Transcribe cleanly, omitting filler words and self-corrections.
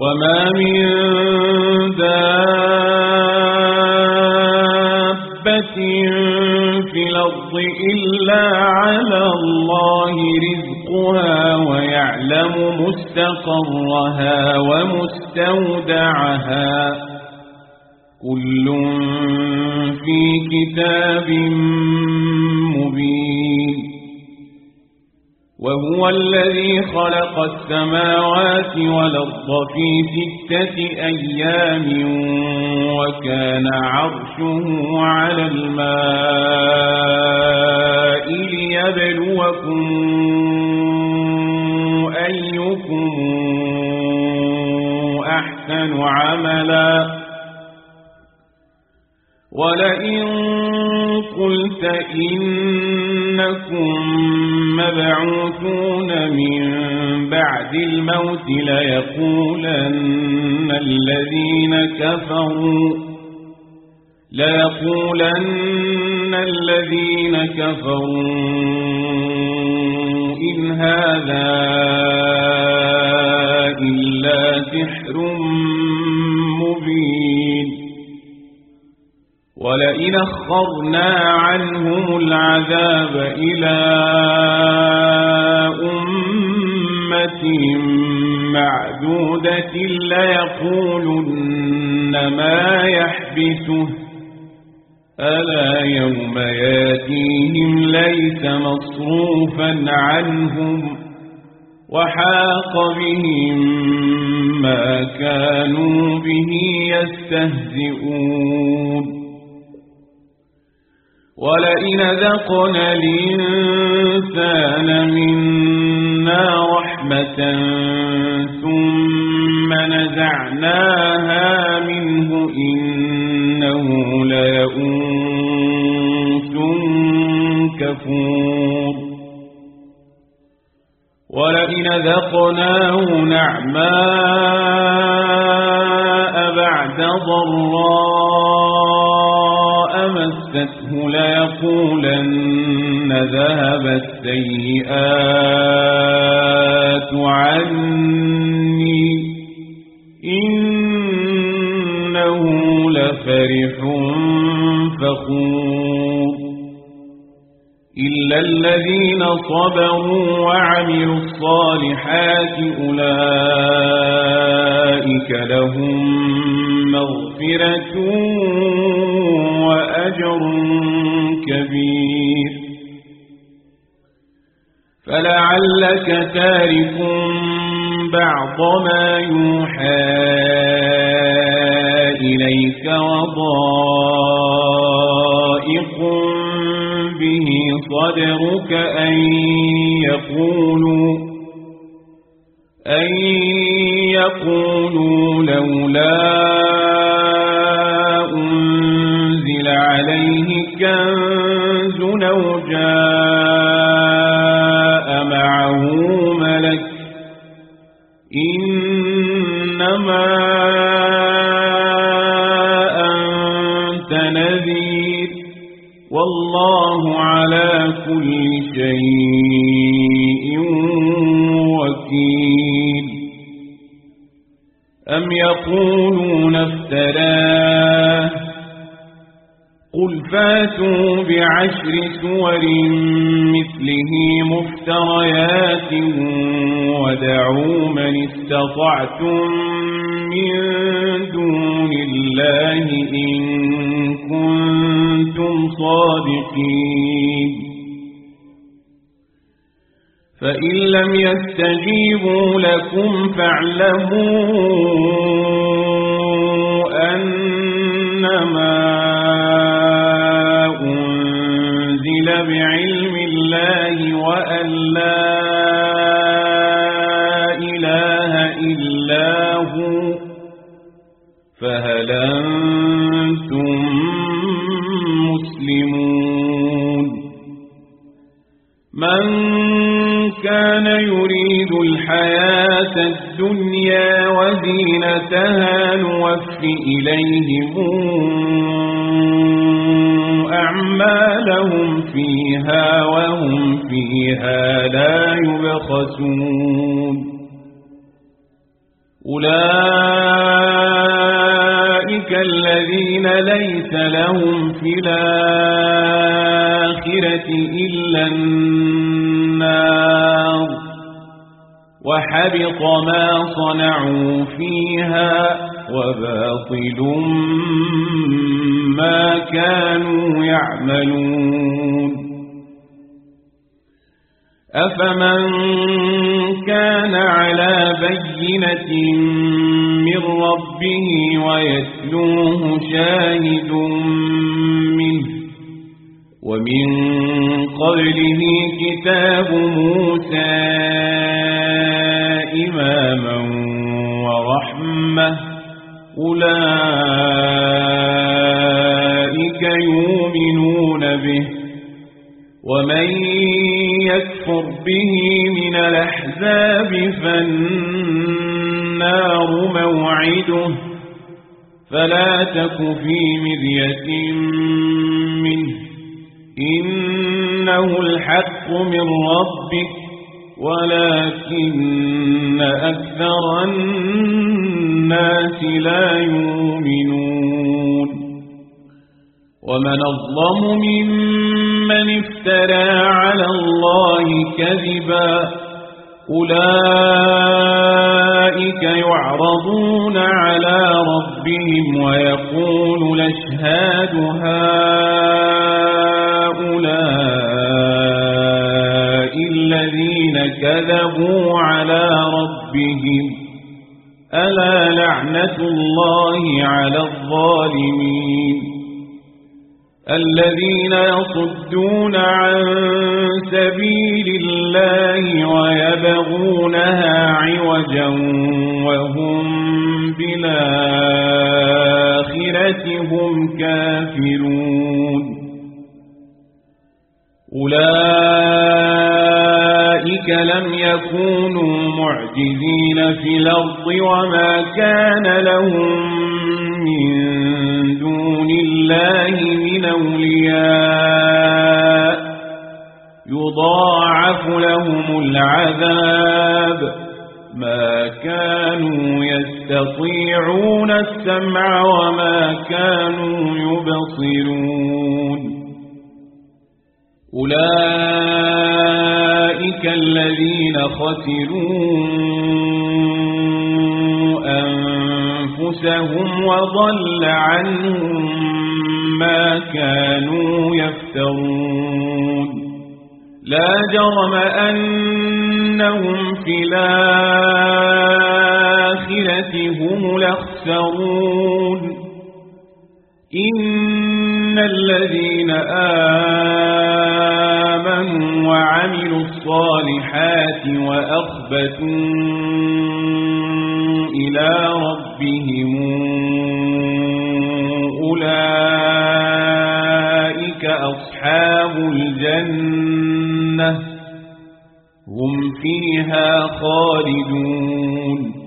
وما من دابة في الأرض إلا على الله رزقها ويعلم مستقرها ومستودعها كل في كتاب مبين وهو الذي خلق السماوات والأرض في 6 أيام وكان عرشه على الماء ليبلوكم أيكم أحسن عملا ولئن قلت إنكم مبعوثون من بعد الموت ليقولن الذين كفروا إن هذا إلا سحر مبين ولئن أخرنا عنهم العذاب إلى أمة معدودة ليقولن ما يحبسه ألا يوم ياتيهم ليس مصروفا عنهم وحاق بهم ما كانوا به يستهزئون ولئن ذقنا الإنسان منا رحمة ثم نزعناها منه إنه ليئوس كفور ولئن ذقناه نعماء بعد ضراء مسته ليقولن ذهب السيئات عني إنه لفرح فخور إلا الذين صبروا وعملوا الصالحات أولئك لهم مغفرة وأجر كبير فلعلك تارك بعض ما يوحى إليك وضائق به صدرك أن يقولوا لولا أنزل عليه كنز أو جاء معه ملك إنما أنت نذير والله على كل شيء وكيل أم يقولون افتراه قل فاتوا ب10 سور مثله مفتريات ودعوا من استطعتم من دون الله إن كنتم صادقين فإن لم يستجيبوا لكم فاعلموا أنما أنزل بعلم الله وأن لا إله إلا هو فهل أنتم مسلمون من كان يريد الحياة الدنيا وزينتها نوف إليهم أعمالهم فيها وهم فيها لا يبخسون أولئك الذين ليس لهم في الآخرة إلا النار وحبط ما صنعوا فيها وباطل ما كانوا يعملون أفمن كان على بينة من ربه ويتلوه شاهد منه ومن قبله كتاب موسى إماما ورحمة أولئك يؤمنون به ومن يكفر به من الأحزاب فالنار موعده فلا تك في مرية منه إنه الحق من ربك ولكن أكثر الناس لا يؤمنون ومن أظلم ممن افترى على الله كذبا أولئك يعرضون على ربهم ويقول الأشهاد هؤلاء الذين كذبوا على ربهم ألا لعنة الله على الظالمين الذين يصدون عن سبيل الله ويبغونها عوجا وهم بالآخرة هم كافرون أولئك لم يكونوا معجزين في الأرض وما كان لهم من دون الله من أولياء يضاعف لهم العذاب ما كانوا يستطيعون السمع وما كانوا يبصرون أولئك الذين خسروا أنفسهم وضل عنهم ما كانوا يفترون لا جرم أنهم في الآخرة هم الأخسرون إن الذين آمنوا وعملوا الصالحات وأخبتوا إلى ربهم أولئك أصحاب الجنة هم فيها خالدون